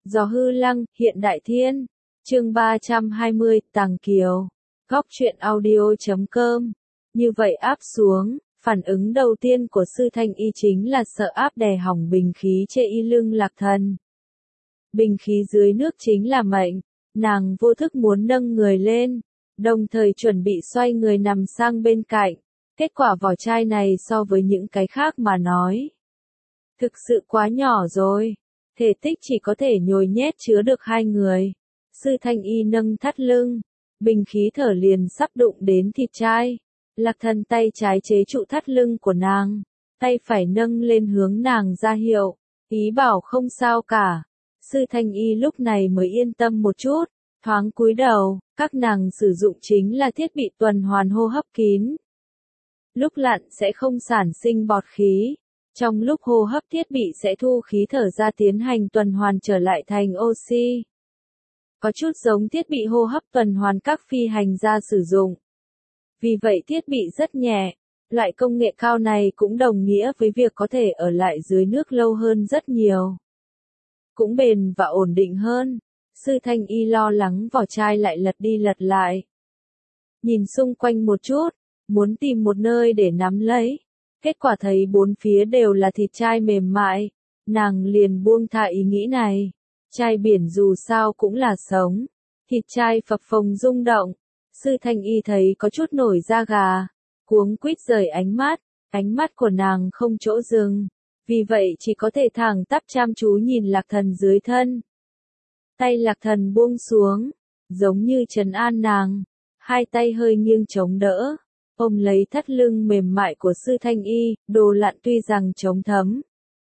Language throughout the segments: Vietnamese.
Gió hư lăng, hiện đại thiên. Chương 320, Tàng Kiều. Góc truyện audio.com. Như vậy áp xuống, phản ứng đầu tiên của Sư Thanh Y chính là sợ áp đè hỏng bình khí chê y lưng Lạc Thần. Bình khí dưới nước chính là mệnh, nàng vô thức muốn nâng người lên, đồng thời chuẩn bị xoay người nằm sang bên cạnh. Kết quả vỏ chai này so với những cái khác mà nói, thực sự quá nhỏ rồi, thể tích chỉ có thể nhồi nhét chứa được hai người. Sư Thanh Y nâng thắt lưng, bình khí thở liền sắp đụng đến thịt chai. Lạc Thần tay trái chế trụ thắt lưng của nàng, tay phải nâng lên hướng nàng ra hiệu, ý bảo không sao cả. Sư Thanh Y lúc này mới yên tâm một chút, thoáng cúi đầu, các nàng sử dụng chính là thiết bị tuần hoàn hô hấp kín. Lúc lặn sẽ không sản sinh bọt khí, trong lúc hô hấp thiết bị sẽ thu khí thở ra tiến hành tuần hoàn trở lại thành oxy. Có chút giống thiết bị hô hấp tuần hoàn các phi hành gia sử dụng. Vì vậy thiết bị rất nhẹ, loại công nghệ cao này cũng đồng nghĩa với việc có thể ở lại dưới nước lâu hơn rất nhiều. Cũng bền và ổn định hơn. Sư Thanh Y lo lắng vỏ chai lại lật đi lật lại. Nhìn xung quanh một chút, muốn tìm một nơi để nắm lấy. Kết quả thấy bốn phía đều là thịt chai mềm mại, nàng liền buông thả ý nghĩ này. Chai biển dù sao cũng là sống, thịt chai phập phồng rung động. Sư Thanh Y thấy có chút nổi da gà, cuống quýt rời ánh mắt của nàng không chỗ dừng, vì vậy chỉ có thể thẳng tắp chăm chú nhìn Lạc Thần dưới thân. Tay Lạc Thần buông xuống, giống như trấn an nàng, hai tay hơi nghiêng chống đỡ, ôm lấy thắt lưng mềm mại của Sư Thanh Y, đồ lặn tuy rằng chống thấm.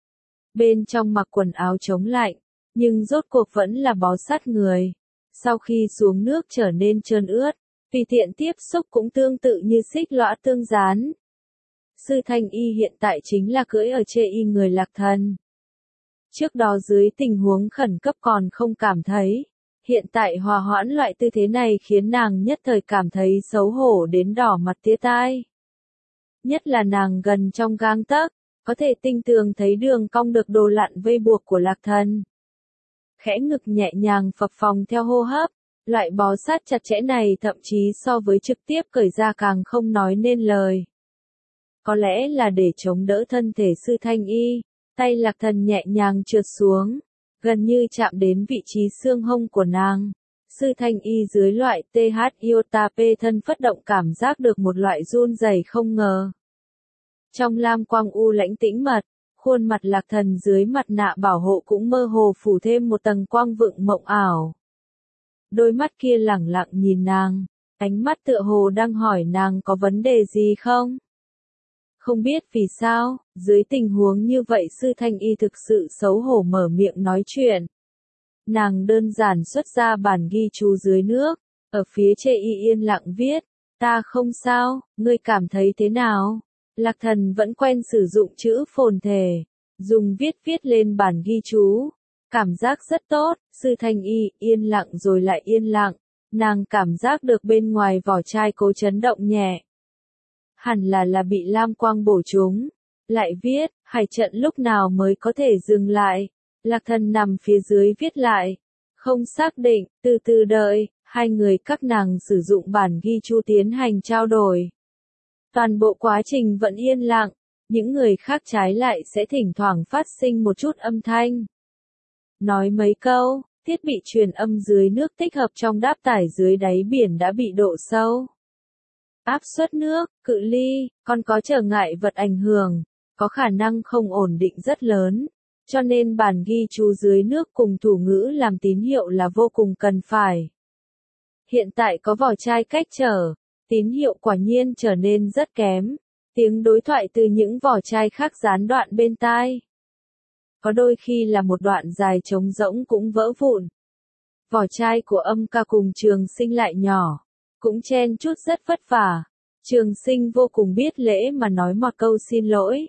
Bên trong mặc quần áo chống lạnh, nhưng rốt cuộc vẫn là bó sát người. Sau khi xuống nước trở nên trơn ướt, tùy tiện tiếp xúc cũng tương tự như xích lõa tương dán. Sư Thanh Y hiện tại chính là cưỡi ở chê y người Lạc Thần. Trước đó dưới tình huống khẩn cấp còn không cảm thấy, hiện tại hòa hoãn loại tư thế này khiến nàng nhất thời cảm thấy xấu hổ đến đỏ mặt tía tai. Nhất là nàng gần trong gang tấc, có thể tinh tường thấy đường cong được đồ lặn vây buộc của Lạc Thần. Khẽ ngực nhẹ nhàng phập phồng theo hô hấp, loại bó sát chặt chẽ này thậm chí so với trực tiếp cởi ra càng không nói nên lời. Có lẽ là để chống đỡ thân thể Sư Thanh Y, tay Lạc Thần nhẹ nhàng trượt xuống, gần như chạm đến vị trí xương hông của nàng. Sư Thanh Y dưới loại TH iota P thân phất động cảm giác được một loại run rẩy không ngờ. Trong lam quang u lãnh tĩnh mật, khuôn mặt Lạc Thần dưới mặt nạ bảo hộ cũng mơ hồ phủ thêm một tầng quang vượng mộng ảo. Đôi mắt kia lẳng lặng nhìn nàng, ánh mắt tựa hồ đang hỏi nàng có vấn đề gì không? Không biết vì sao, dưới tình huống như vậy Sư Thanh Y thực sự xấu hổ mở miệng nói chuyện. Nàng đơn giản xuất ra bản ghi chú dưới nước, ở phía chê y yên lặng viết, ta không sao, ngươi cảm thấy thế nào? Lạc Thần vẫn quen sử dụng chữ phồn thể, dùng viết lên bản ghi chú. Cảm giác rất tốt, Sư Thanh Y yên lặng rồi lại yên lặng, nàng cảm giác được bên ngoài vỏ chai cố chấn động nhẹ. Hẳn là bị lam quang bổ trúng. Lại viết, hải trận lúc nào mới có thể dừng lại. Lạc Thần nằm phía dưới viết lại. Không xác định, từ từ đợi, hai người các nàng sử dụng bản ghi chú tiến hành trao đổi. Toàn bộ quá trình vẫn yên lặng, những người khác trái lại sẽ thỉnh thoảng phát sinh một chút âm thanh. Nói mấy câu, thiết bị truyền âm dưới nước tích hợp trong đáp tải dưới đáy biển đã bị độ sâu. Áp suất nước, cự ly, còn có trở ngại vật ảnh hưởng, có khả năng không ổn định rất lớn, cho nên bản ghi chú dưới nước cùng thủ ngữ làm tín hiệu là vô cùng cần phải. Hiện tại có vỏ chai cách trở, tín hiệu quả nhiên trở nên rất kém, tiếng đối thoại từ những vỏ chai khác gián đoạn bên tai. Có đôi khi là một đoạn dài trống rỗng cũng vỡ vụn. Vỏ chai của Âm Ca cùng Trường Sinh lại nhỏ, cũng chen chút rất vất vả. Trường Sinh vô cùng biết lễ mà nói một câu xin lỗi.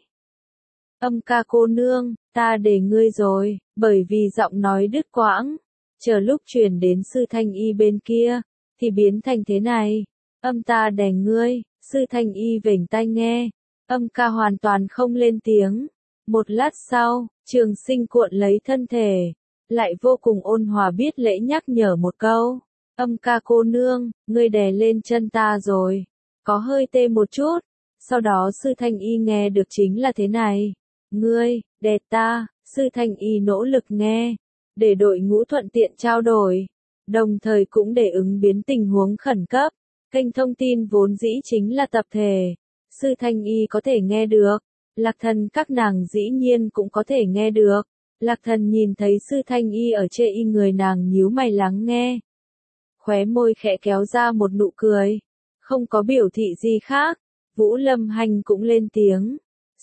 Âm Ca cô nương, ta để ngươi rồi, bởi vì giọng nói đứt quãng. Chờ lúc truyền đến Sư Thanh Y bên kia, thì biến thành thế này. Âm ta đè ngươi, Sư Thanh Y vểnh tai nghe. Âm Ca hoàn toàn không lên tiếng. Một lát sau, Trường Sinh cuộn lấy thân thể, lại vô cùng ôn hòa biết lễ nhắc nhở một câu. Âm ca cô nương, ngươi đè lên chân ta rồi. Có hơi tê một chút. Sau đó sư thanh y nghe được chính là thế này. Ngươi, đè ta, sư thanh y nỗ lực nghe. Để đội ngũ thuận tiện trao đổi. Đồng thời cũng để ứng biến tình huống khẩn cấp. Kênh thông tin vốn dĩ chính là tập thể. Sư thanh y có thể nghe được. Lạc Thần các nàng dĩ nhiên cũng có thể nghe được. Lạc Thần nhìn thấy sư thanh y ở chê y người nàng nhíu mày lắng nghe. Khóe môi khẽ kéo ra một nụ cười. Không có biểu thị gì khác. Vũ Lâm Hành cũng lên tiếng.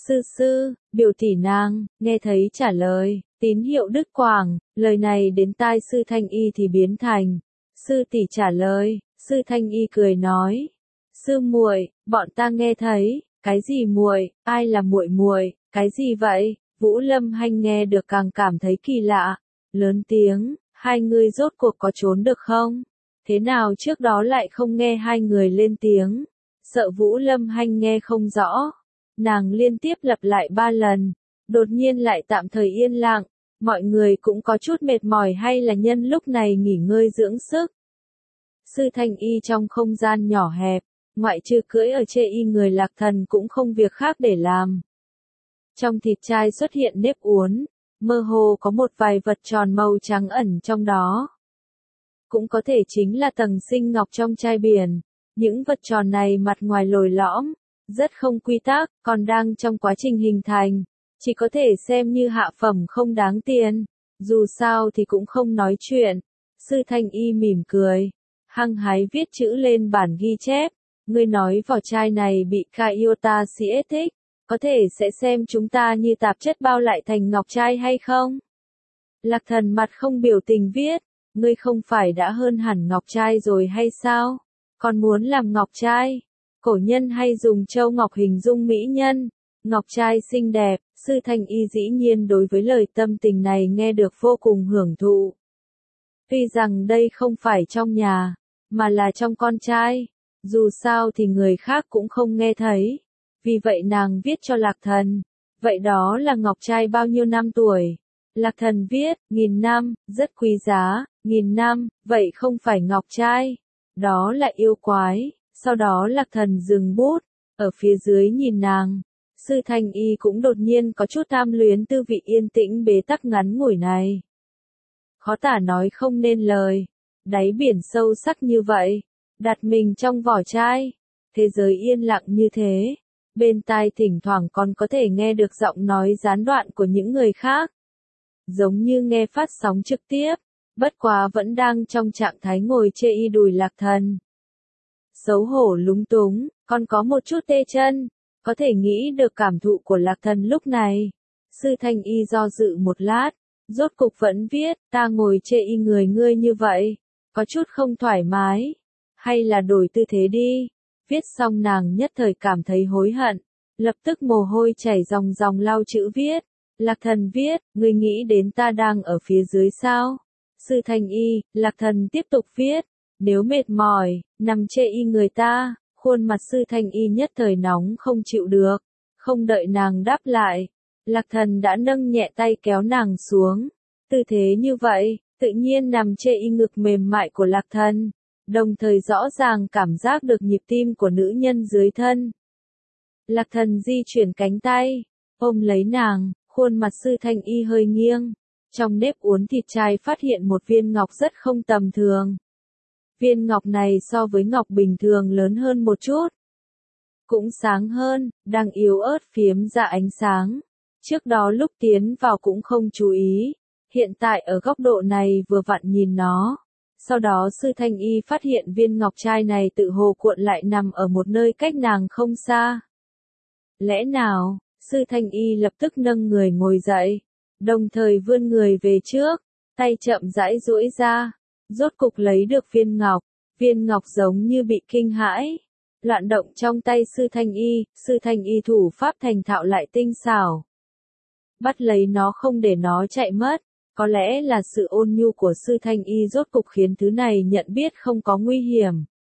Sư, biểu tỷ nàng, nghe thấy trả lời, tín hiệu đứt quãng, lời này đến tai sư thanh y thì biến thành. Sư tỷ trả lời, sư thanh y cười nói. Sư muội, bọn ta nghe thấy, cái gì muội, ai là muội muội, cái gì vậy? Vũ Lâm Hành nghe được càng cảm thấy kỳ lạ. Lớn tiếng, hai người rốt cuộc có trốn được không? Thế nào trước đó lại không nghe hai người lên tiếng? Sợ Vũ Lâm Hành nghe không rõ. Nàng liên tiếp lặp lại 3 lần. Đột nhiên lại tạm thời yên lặng. Mọi người cũng có chút mệt mỏi hay là nhân lúc này nghỉ ngơi dưỡng sức. Sư thanh y trong không gian nhỏ hẹp. Ngoại trừ cưỡi ở chê y người Lạc Thần cũng không việc khác để làm. Trong thịt chai xuất hiện nếp uốn. Mơ hồ có một vài vật tròn màu trắng ẩn trong đó. Cũng có thể chính là tầng sinh ngọc trong chai biển. Những vật tròn này mặt ngoài lồi lõm, rất không quy tắc, còn đang trong quá trình hình thành. Chỉ có thể xem như hạ phẩm không đáng tiền. Dù sao thì cũng không nói chuyện. Sư thanh y mỉm cười. Hăng hái viết chữ lên bản ghi chép. Ngươi nói vỏ chai này bị Kaiota CS thích. Có thể sẽ xem chúng ta như tạp chất bao lại thành ngọc trai hay không? Lạc Thần mặt không biểu tình viết. Ngươi không phải đã hơn hẳn ngọc trai rồi hay sao? Còn muốn làm ngọc trai? Cổ nhân hay dùng châu ngọc hình dung mỹ nhân. Ngọc trai xinh đẹp, sư thanh y dĩ nhiên đối với lời tâm tình này nghe được vô cùng hưởng thụ. Tuy rằng đây không phải trong nhà, mà là trong con trai. Dù sao thì người khác cũng không nghe thấy. Vì vậy nàng viết cho Lạc Thần. Vậy đó là ngọc trai bao nhiêu năm tuổi? Lạc Thần viết, 1000 năm, rất quý giá, 1000 năm, vậy không phải ngọc trai. Đó là yêu quái. Sau đó Lạc Thần dừng bút, ở phía dưới nhìn nàng. Sư thanh y cũng đột nhiên có chút tham luyến tư vị yên tĩnh bế tắc ngắn ngủi này. Khó tả nói không nên lời. Đáy biển sâu sắc như vậy. Đặt mình trong vỏ chai. Thế giới yên lặng như thế. Bên tai thỉnh thoảng còn có thể nghe được giọng nói gián đoạn của những người khác. Giống như nghe phát sóng trực tiếp. Bất quá vẫn đang trong trạng thái ngồi chê y đùi Lạc Thần. Xấu hổ lúng túng, còn có một chút tê chân. Có thể nghĩ được cảm thụ của Lạc Thần lúc này. Sư thanh y do dự một lát. Rốt cục vẫn viết, ta ngồi chê y người ngươi như vậy. Có chút không thoải mái. Hay là đổi tư thế đi. Viết xong nàng nhất thời cảm thấy hối hận. Lập tức mồ hôi chảy ròng ròng lau chữ viết. Lạc Thần viết, ngươi nghĩ đến ta đang ở phía dưới sao? Sư thanh y, Lạc Thần tiếp tục viết. Nếu mệt mỏi, nằm chê y người ta. Khuôn mặt sư thanh y nhất thời nóng không chịu được. Không đợi nàng đáp lại. Lạc Thần đã nâng nhẹ tay kéo nàng xuống. Tư thế như vậy, tự nhiên nằm chê y ngực mềm mại của Lạc Thần. Đồng thời rõ ràng cảm giác được nhịp tim của nữ nhân dưới thân. Lạc Thần di chuyển cánh tay, ôm lấy nàng, khuôn mặt sư thanh y hơi nghiêng. Trong nếp uốn thịt chai phát hiện một viên ngọc rất không tầm thường. Viên ngọc này so với ngọc bình thường lớn hơn một chút. Cũng sáng hơn, đang yếu ớt phiếm ra ánh sáng. Trước đó lúc tiến vào cũng không chú ý. Hiện tại ở góc độ này vừa vặn nhìn nó. Sau đó sư thanh y phát hiện viên ngọc trai này tự hồ cuộn lại nằm ở một nơi cách nàng không xa. Lẽ nào, sư thanh y lập tức nâng người ngồi dậy. Đồng thời vươn người về trước, tay chậm rãi duỗi ra. Rốt cục lấy được viên ngọc giống như bị kinh hãi. Loạn động trong tay sư thanh y thủ pháp thành thạo lại tinh xảo. Bắt lấy nó không để nó chạy mất. Có lẽ là sự ôn nhu của sư thanh y rốt cục khiến thứ này nhận biết không có nguy hiểm.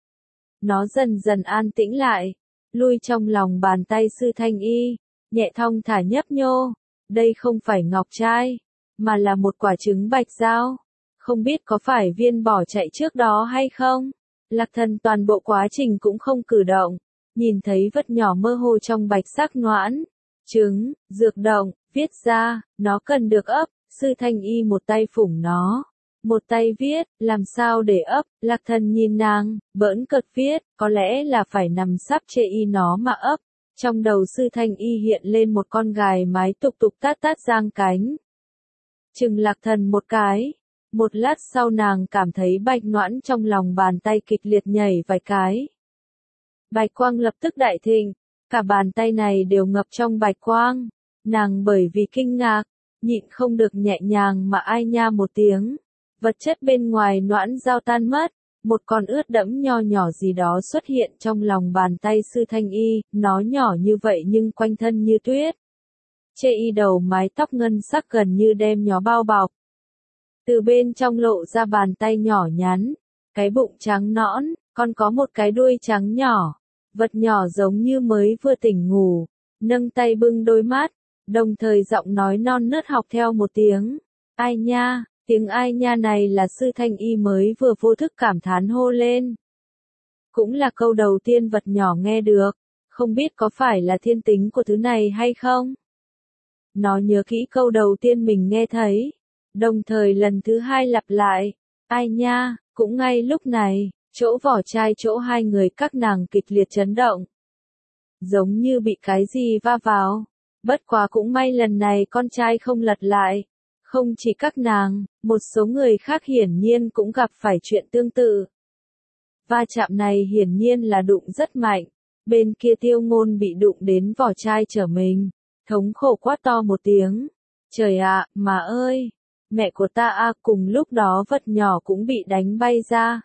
Nó dần dần an tĩnh lại, lui trong lòng bàn tay sư thanh y, nhẹ thong thả nhấp nhô. Đây không phải ngọc trai, mà là một quả trứng bạch giao. Không biết có phải viên bỏ chạy trước đó hay không? Lạc Thần toàn bộ quá trình cũng không cử động, nhìn thấy vật nhỏ mơ hồ trong bạch sắc noãn. Trứng, dược động, viết ra, nó cần được ấp, Sư Thanh Y một tay phủng nó, một tay viết, làm sao để ấp, Lạc Thần nhìn nàng, bỡn cợt viết, có lẽ là phải nằm sắp chê y nó mà ấp. Trong đầu Sư Thanh Y hiện lên một con gài mái tục tục tát tát giang cánh. Chừng Lạc Thần một cái. Một lát sau nàng cảm thấy bạch noãn trong lòng bàn tay kịch liệt nhảy vài cái. Bạch quang lập tức đại thịnh, cả bàn tay này đều ngập trong bạch quang. Nàng bởi vì kinh ngạc, nhịn không được nhẹ nhàng mà ai nha một tiếng. Vật chất bên ngoài noãn giao tan mất, một con ướt đẫm nho nhỏ gì đó xuất hiện trong lòng bàn tay Sư Thanh Y, nó nhỏ như vậy nhưng quanh thân như tuyết. Chê y đầu mái tóc ngân sắc gần như đem nhó bao bọc. Từ bên trong lộ ra bàn tay nhỏ nhắn, cái bụng trắng nõn, còn có một cái đuôi trắng nhỏ. Vật nhỏ giống như mới vừa tỉnh ngủ, nâng tay bưng đôi mắt, đồng thời giọng nói non nớt học theo một tiếng. Ai nha, tiếng ai nha này là Sư Thanh Y mới vừa vô thức cảm thán hô lên. Cũng là câu đầu tiên vật nhỏ nghe được, không biết có phải là thiên tính của thứ này hay không? Nó nhớ kỹ câu đầu tiên mình nghe thấy. Đồng thời lần thứ hai lặp lại, ai nha, cũng ngay lúc này, chỗ vỏ chai chỗ hai người các nàng kịch liệt chấn động. Giống như bị cái gì va vào, bất quá cũng may lần này con trai không lật lại. Không chỉ các nàng, một số người khác hiển nhiên cũng gặp phải chuyện tương tự. Va chạm này hiển nhiên là đụng rất mạnh, bên kia Tiêu Ngôn bị đụng đến vỏ chai trở mình, thống khổ quát to một tiếng. Trời ạ, mà ơi! Mẹ của ta a, cùng lúc đó vật nhỏ cũng bị đánh bay ra.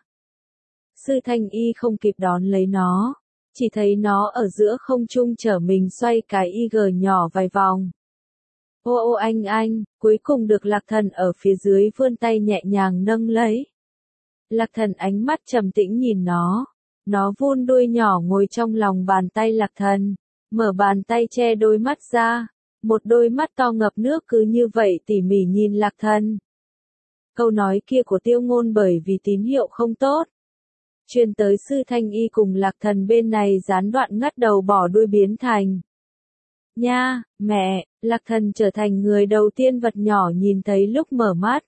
Sư Thanh Y không kịp đón lấy nó, chỉ thấy nó ở giữa không trung chở mình xoay cái y nhỏ vài vòng. Ô ô anh, cuối cùng được Lạc Thần ở phía dưới vươn tay nhẹ nhàng nâng lấy. Lạc Thần ánh mắt trầm tĩnh nhìn nó vươn đuôi nhỏ ngồi trong lòng bàn tay Lạc Thần, mở bàn tay che đôi mắt ra. Một đôi mắt to ngập nước cứ như vậy tỉ mỉ nhìn Lạc Thần. Câu nói kia của Tiêu Ngôn bởi vì tín hiệu không tốt. Truyền tới Sư Thanh Y cùng Lạc Thần bên này gián đoạn ngắt đầu bỏ đuôi biến thành. Nha, mẹ, Lạc Thần trở thành người đầu tiên vật nhỏ nhìn thấy lúc mở mắt.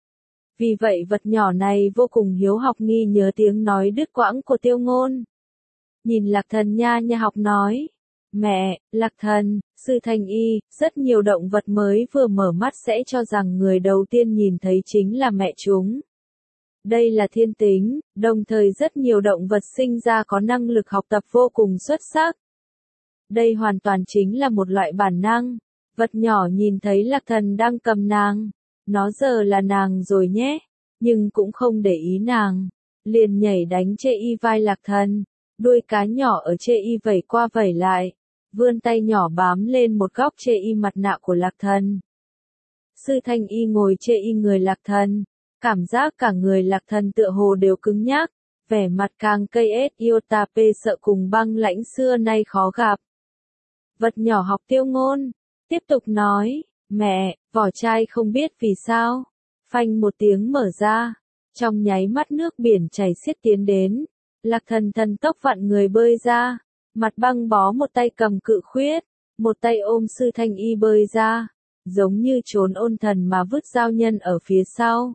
Vì vậy vật nhỏ này vô cùng hiếu học nghi nhớ tiếng nói đứt quãng của Tiêu Ngôn. Nhìn Lạc Thần nha nha học nói. Mẹ, Lạc Thần, Sư Thanh Y, rất nhiều động vật mới vừa mở mắt sẽ cho rằng người đầu tiên nhìn thấy chính là mẹ chúng. Đây là thiên tính, đồng thời rất nhiều động vật sinh ra có năng lực học tập vô cùng xuất sắc. Đây hoàn toàn chính là một loại bản năng. Vật nhỏ nhìn thấy Lạc Thần đang cầm nàng. Nó giờ là nàng rồi nhé. Nhưng cũng không để ý nàng. Liền nhảy đánh chê y vai Lạc Thần. Đuôi cá nhỏ ở chê y vẩy qua vẩy lại. Vươn tay nhỏ bám lên một góc chê y mặt nạ của Lạc Thần. Sư Thanh Y ngồi chê y người Lạc Thần. Cảm giác cả người Lạc Thần tựa hồ đều cứng nhắc. Vẻ mặt càng cây ết iota p sợ cùng băng lãnh xưa nay khó gặp. Vật nhỏ học Tiêu Ngôn. Tiếp tục nói. Mẹ, vỏ chai không biết vì sao. Phanh một tiếng mở ra. Trong nháy mắt nước biển chảy xiết tiến đến. Lạc Thần thần tốc vặn người bơi ra. Mặt băng bó một tay cầm cự khuyết. Một tay ôm Sư Thanh Y bơi ra. Giống như trốn ôn thần mà vứt giao nhân ở phía sau.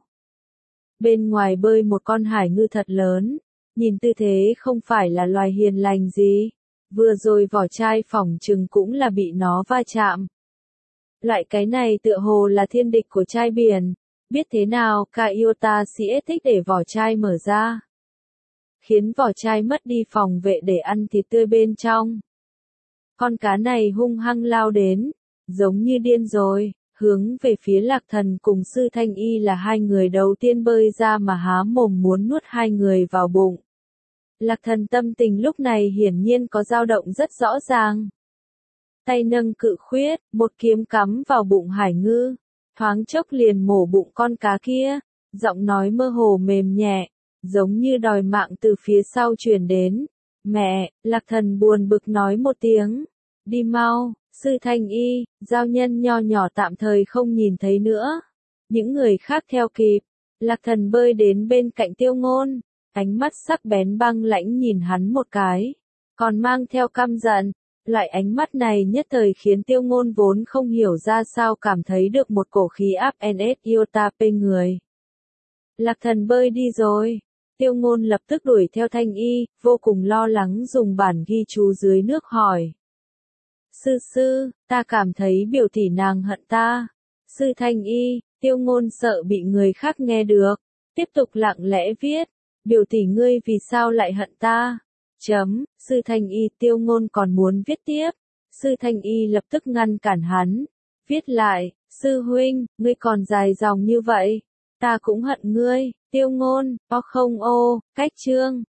Bên ngoài bơi một con hải ngư thật lớn. Nhìn tư thế không phải là loài hiền lành gì. Vừa rồi vỏ chai phỏng chừng cũng là bị nó va chạm. Loại cái này tựa hồ là thiên địch của chai biển. Biết thế nào, cả iota sẽ thích để vỏ chai mở ra. Khiến vỏ chai mất đi phòng vệ để ăn thịt tươi bên trong. Con cá này hung hăng lao đến, giống như điên rồi, hướng về phía Lạc Thần cùng Sư Thanh Y là hai người đầu tiên bơi ra mà há mồm muốn nuốt hai người vào bụng. Lạc Thần tâm tình lúc này hiển nhiên có dao động rất rõ ràng. Tay nâng cự khuyết, một kiếm cắm vào bụng hải ngư, thoáng chốc liền mổ bụng con cá kia, giọng nói mơ hồ mềm nhẹ, giống như đòi mạng từ phía sau truyền đến. Mẹ, Lạc Thần buồn bực nói một tiếng. Đi mau, Sư Thanh Y, giao nhân nho nhỏ tạm thời không nhìn thấy nữa. Những người khác theo kịp. Lạc Thần bơi đến bên cạnh Tiêu Ngôn, ánh mắt sắc bén băng lãnh nhìn hắn một cái, còn mang theo căm giận. Loại ánh mắt này nhất thời khiến Tiêu Ngôn vốn không hiểu ra sao cảm thấy được một cổ khí áp NS iota bên người. Lạc Thần bơi đi rồi. Tiêu Ngôn lập tức đuổi theo Thanh Y, vô cùng lo lắng dùng bản ghi chú dưới nước hỏi. Sư, ta cảm thấy biểu tỷ nàng hận ta. Sư Thanh Y, Tiêu Ngôn sợ bị người khác nghe được. Tiếp tục lặng lẽ viết. Biểu tỷ ngươi vì sao lại hận ta? Sư Thanh Y, Tiêu Ngôn còn muốn viết tiếp. Sư Thanh Y lập tức ngăn cản hắn. Viết lại, sư huynh, ngươi còn dài dòng như vậy. Ta cũng hận ngươi. Tiêu Ngôn, cách chương.